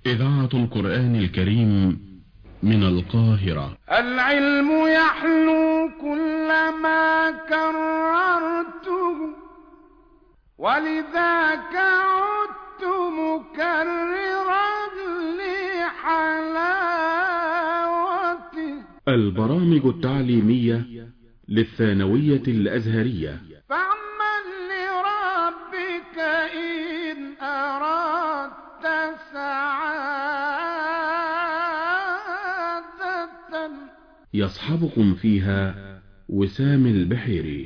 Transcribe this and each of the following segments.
إذاعة القرآن الكريم من القاهرة. العلم يحلو كلما كررته، ولذاك عدت مكررا لحلاوته. البرامج التعليمية للثانوية الأزهرية. فاعمل لربك إن أردت سعادة. يصحبكم فيها وسام البحيري.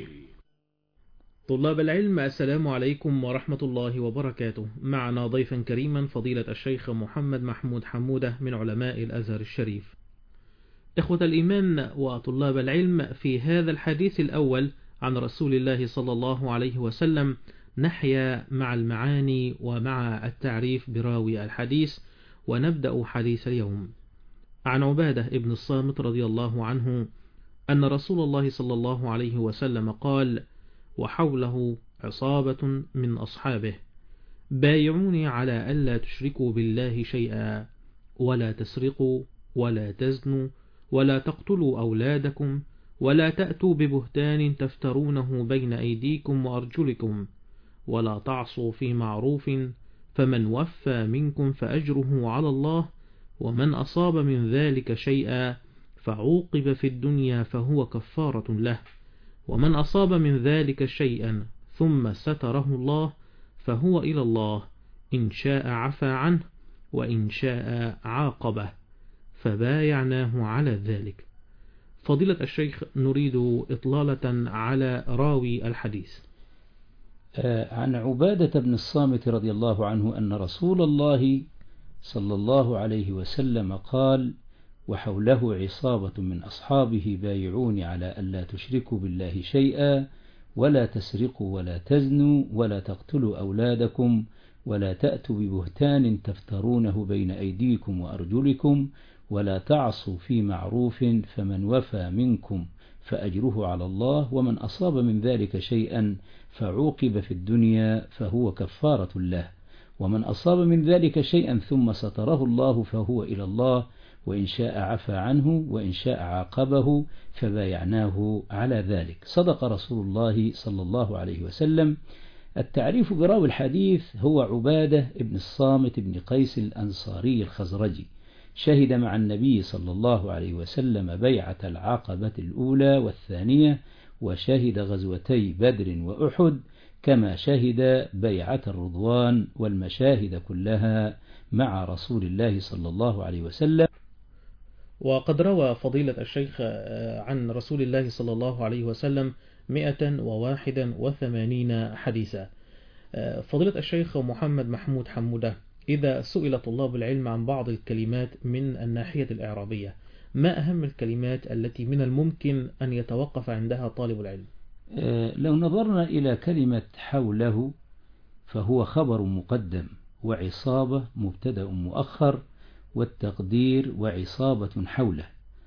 طلاب العلم، السلام عليكم ورحمة الله وبركاته. معنا ضيفا كريما فضيلة الشيخ محمد محمود حمودة من علماء الأزهر الشريف. إخوة الإيمان وطلاب العلم، في هذا الحديث الأول عن رسول الله صلى الله عليه وسلم نحيا مع المعاني ومع التعريف براوي الحديث، ونبدأ حديث اليوم. عن عبادة ابن الصامت رضي الله عنه أن رسول الله صلى الله عليه وسلم قال: وحوله عصابة من أصحابه: بايعوني على ألا تشركوا بالله شيئا، ولا تسرقوا، ولا تزنوا، ولا تقتلوا أولادكم، ولا تأتوا ببهتان تفترونه بين أيديكم وأرجلكم، ولا تعصوا في معروف، فمن وفى منكم فأجره على الله، ومن أصاب من ذلك شيئا فعوقب في الدنيا فهو كفارة له، ومن أصاب من ذلك شيئا ثم ستره الله فهو إلى الله، إن شاء عفى عنه وإن شاء عاقبه، فبايعناه على ذلك. فضيلة الشيخ، نريد إطلالة على راوي الحديث. عن عبادة بن الصامت رضي الله عنه أن رسول الله صلى الله عليه وسلم قال: وحوله عصابة من أصحابه بايعوني على ألا تشركوا بالله شيئا، ولا تسرقوا، ولا تزنوا، ولا تقتلوا أولادكم، ولا تأتوا ببهتان تفترونه بين أيديكم وأرجلكم، ولا تعصوا في معروف، فمن وفى منكم فأجره على الله، ومن أصاب من ذلك شيئا فعوقب في الدنيا فهو كفارة له، ومن أصاب من ذلك شيئا ثم ستره الله فهو إلى الله، وإن شاء عفى عنه وإن شاء عاقبه، فبايعناه على ذلك. صدق رسول الله صلى الله عليه وسلم. التعريف براوي الحديث هو عبادة ابن الصامت بن قيس الأنصاري الخزرجي، شهد مع النبي صلى الله عليه وسلم بيعة العقبة الأولى والثانية، وشهد غزوتي بدر وأحد، كما شهد بيعة الرضوان والمشاهد كلها مع رسول الله صلى الله عليه وسلم. وقد روى فضيلة الشيخ عن رسول الله صلى الله عليه وسلم 181 حديثا. فضيلة الشيخ محمد محمود حمودة، إذا سئل طلاب العلم عن بعض الكلمات من الناحية الإعرابية، ما أهم الكلمات التي من الممكن أن يتوقف عندها طالب العلم؟ لو نظرنا إلى كلمة حوله فهو خبر مقدم، وعصابة مبتدأ مؤخر، والتقدير وعصابة حوله.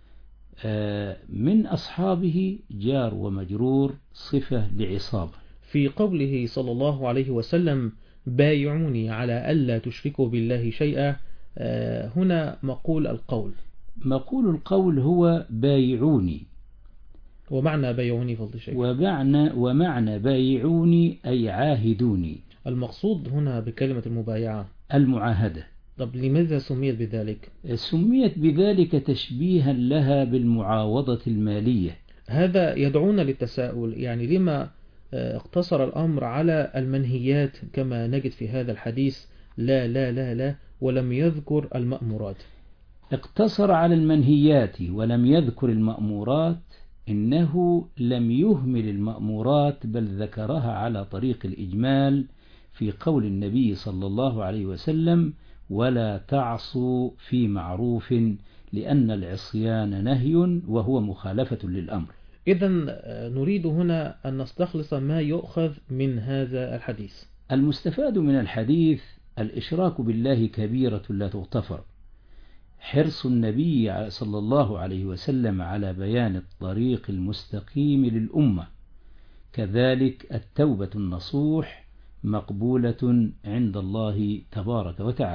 من أصحابه جار ومجرور صفة لعصابة. في قوله صلى الله عليه وسلم: بايعوني على ألا تشركوا بالله شيئا، هنا مقول القول. مقول القول هو بايعوني. ومعنى بايعوني فضل الشيخ؟ ومعنى بايعوني أي عاهدوني. المقصود هنا بكلمة المبايعة المعاهدة. طب لماذا سميت بذلك؟ سميت بذلك تشبيها لها بالمعاوضة المالية. هذا يدعونا للتساؤل، يعني لما اقتصر الأمر على المنهيات كما نجد في هذا الحديث لا لا لا لا، ولم يذكر المأمورات؟ اقتصر على المنهيات ولم يذكر المأمورات، إنه لم يهمل المأمورات بل ذكرها على طريق الإجمال في قول النبي صلى الله عليه وسلم: ولا تعصوا في معروف، لأن العصيان نهي وهو مخالفة للأمر. إذن نريد هنا أن نستخلص ما يؤخذ من هذا الحديث. المستفاد من الحديث: الإشراك بالله كبيرة لا تغتفر، حرص النبي صلى الله عليه وسلم على بيان الطريق المستقيم للأمة، كذلك التوبة النصوح مقبولة عند الله تبارك وتعالى.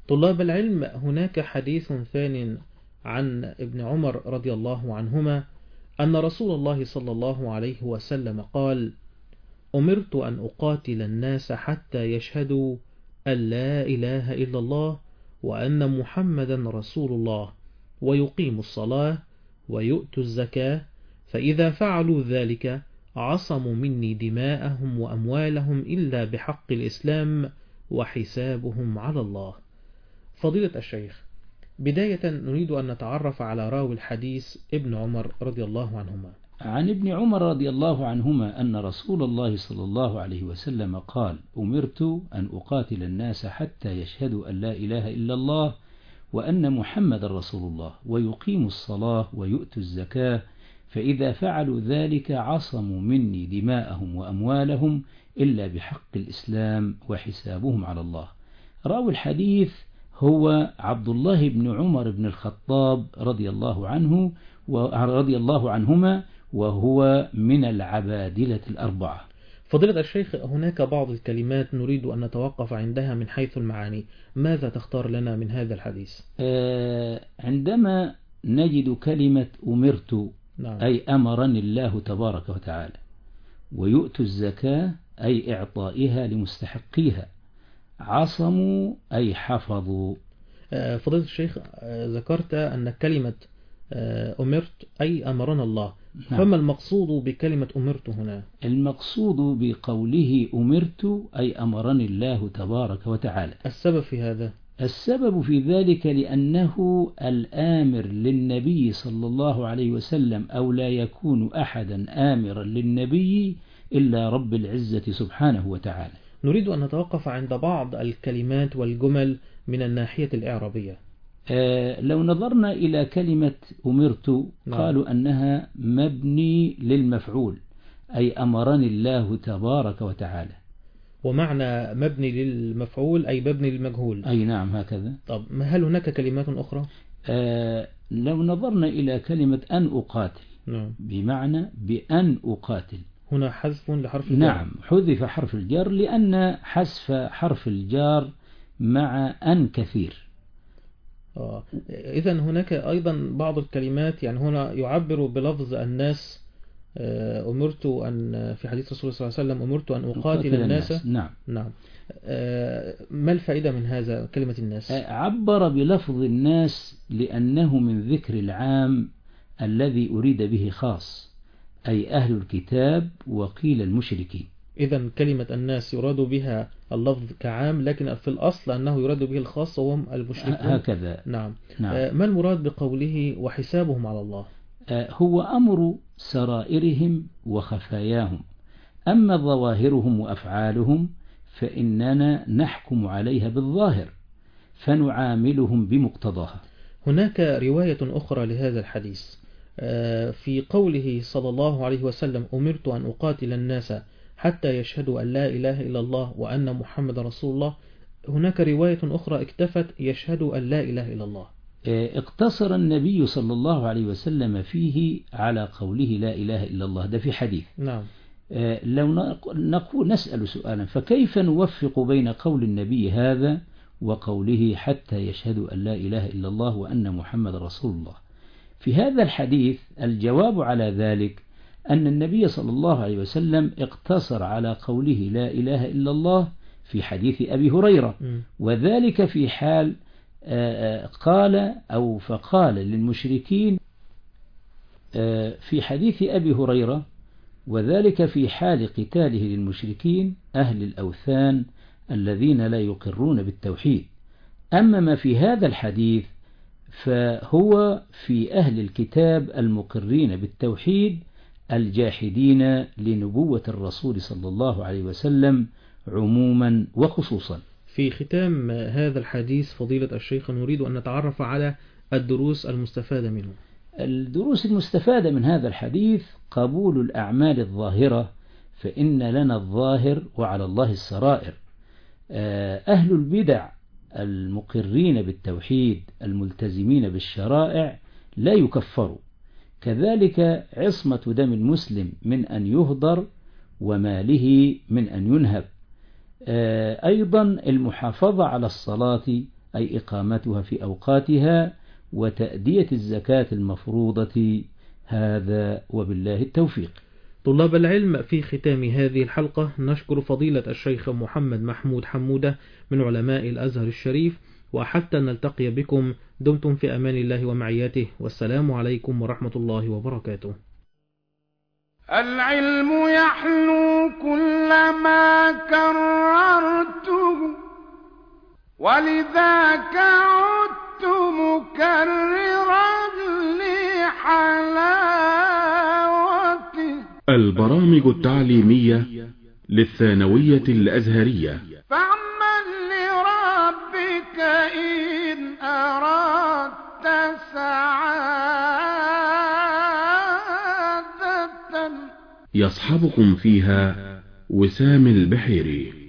طلاب العلم، هناك حديث ثان عن ابن عمر رضي الله عنهما أن رسول الله صلى الله عليه وسلم قال: أمرت أن أقاتل الناس حتى يشهدوا أن لا إله إلا الله وأن محمدا رسول الله ويقيموا الصلاة ويؤتوا الزكاة، فإذا فعلوا ذلك عصموا مني دماءهم وأموالهم إلا بحق الإسلام وحسابهم على الله. فضيلة الشيخ، بداية نريد أن نتعرف على راوي الحديث ابن عمر رضي الله عنهما. عن ابن عمر رضي الله عنهما أن رسول الله صلى الله عليه وسلم قال: أمرت أن أقاتل الناس حتى يشهدوا أن لا إله إلا الله وأن محمد رسول الله ويقيموا الصلاة ويؤتوا الزكاة، فإذا فعلوا ذلك عصموا مني دماءهم وأموالهم إلا بحق الإسلام وحسابهم على الله. راوي الحديث هو عبد الله بن عمر بن الخطاب رضي الله عنه ورضي الله عنهما، وهو من العبادلة الأربعة. فضيلة الشيخ، هناك بعض الكلمات نريد أن نتوقف عندها من حيث المعاني، ماذا تختار لنا من هذا الحديث؟ عندما نجد كلمة أمرت، نعم. أي أمرني الله تبارك وتعالى، ويؤتوا الزكاة أي إعطائها لمستحقيها، عصموا أي حفظوا. فضيلة الشيخ، ذكرت أن كلمة أمرت أي أمرنا الله، نعم. فما المقصود بكلمة أمرت هنا؟ المقصود بقوله أمرت أي أمرني الله تبارك وتعالى. السبب في هذا؟ السبب في ذلك لأنه الآمر للنبي صلى الله عليه وسلم، أو لا يكون أحدا آمرا للنبي إلا رب العزة سبحانه وتعالى. نريد أن نتوقف عند بعض الكلمات والجمل من الناحية الإعرابية. لو نظرنا إلى كلمة أمرت، نعم. قالوا أنها مبني للمفعول، أي أمرني الله تبارك وتعالى. ومعنى مبني للمفعول أي مبني للمجهول. أي نعم، هكذا. طب هل هناك كلمات أخرى؟ لو نظرنا إلى كلمة أن أقاتل، نعم. بمعنى بأن أقاتل، هنا حذف لحرف الجر. نعم، حذف حرف الجر لأن حذف حرف الجار مع أن كثير. إذن هناك أيضا بعض الكلمات، يعني هنا يعبر بلفظ الناس. أمرت أن في حديث رسول الله صلى الله عليه وسلم أمرت أن أقاتل الناس. نعم. نعم. ما الفائدة من هذا كلمة الناس؟ عبر بلفظ الناس لأنه من ذكر العام الذي أريد به خاص، أي أهل الكتاب وقيل المشركين. إذن كلمة الناس يراد بها اللفظ كعام، لكن في الأصل أنه يراد به الخاص وهم المشركون. هكذا. نعم. نعم. ما المراد بقوله وحسابهم على الله؟ هو أمر سرائرهم وخفاياهم، أما ظواهرهم وأفعالهم فإننا نحكم عليها بالظاهر فنعاملهم بمقتضاها. هناك رواية أخرى لهذا الحديث في قوله صلى الله عليه وسلم: أمرت أن أقاتل الناس حتى يشهدوا أن لا إله إلا الله وأن محمد رسول الله. هناك رواية أخرى اكتفت يشهدوا أن لا إله إلا الله. اقتصر النبي صلى الله عليه وسلم فيه على قوله لا إله إلا الله، ده في حديث. نعم. لو نسأل سؤالا، فكيف نوفق بين قول النبي هذا وقوله حتى يشهدوا أن لا إله إلا الله وأن محمد رسول الله؟ في هذا الحديث الجواب على ذلك أن النبي صلى الله عليه وسلم اقتصر على قوله لا إله إلا الله في حديث أبي هريرة، وذلك في حال فقال للمشركين في حديث أبي هريرة، وذلك في حال قتاله للمشركين أهل الأوثان الذين لا يقرون بالتوحيد. أما ما في هذا الحديث فهو في أهل الكتاب المقرين بالتوحيد الجاحدين لنبوة الرسول صلى الله عليه وسلم عموما وخصوصا. في ختام هذا الحديث فضيلة الشيخ، نريد أن نتعرف على الدروس المستفادة منه. الدروس المستفادة من هذا الحديث: قبول الأعمال الظاهرة، فإن لنا الظاهر وعلى الله السرائر. أهل البدع المقرين بالتوحيد الملتزمين بالشرائع لا يكفروا. كذلك عصمة دم المسلم من أن يهدر وماله من أن ينهب. أيضا المحافظة على الصلاة أي إقامتها في أوقاتها وتأدية الزكاة المفروضة. هذا وبالله التوفيق. طلاب العلم، في ختام هذه الحلقة نشكر فضيلة الشيخ محمد محمود حمودة من علماء الأزهر الشريف، وحتى نلتقي بكم دمتم في أمان الله ومعيته، والسلام عليكم ورحمة الله وبركاته. العلم يحلو كلما كررته، ولذاك عدت مكررا لحلاوته. البرامج التعليمية للثانوية الأزهرية. فاعمل لربك إن أردت سعادة. يصحبكم فيها وسام البحيري.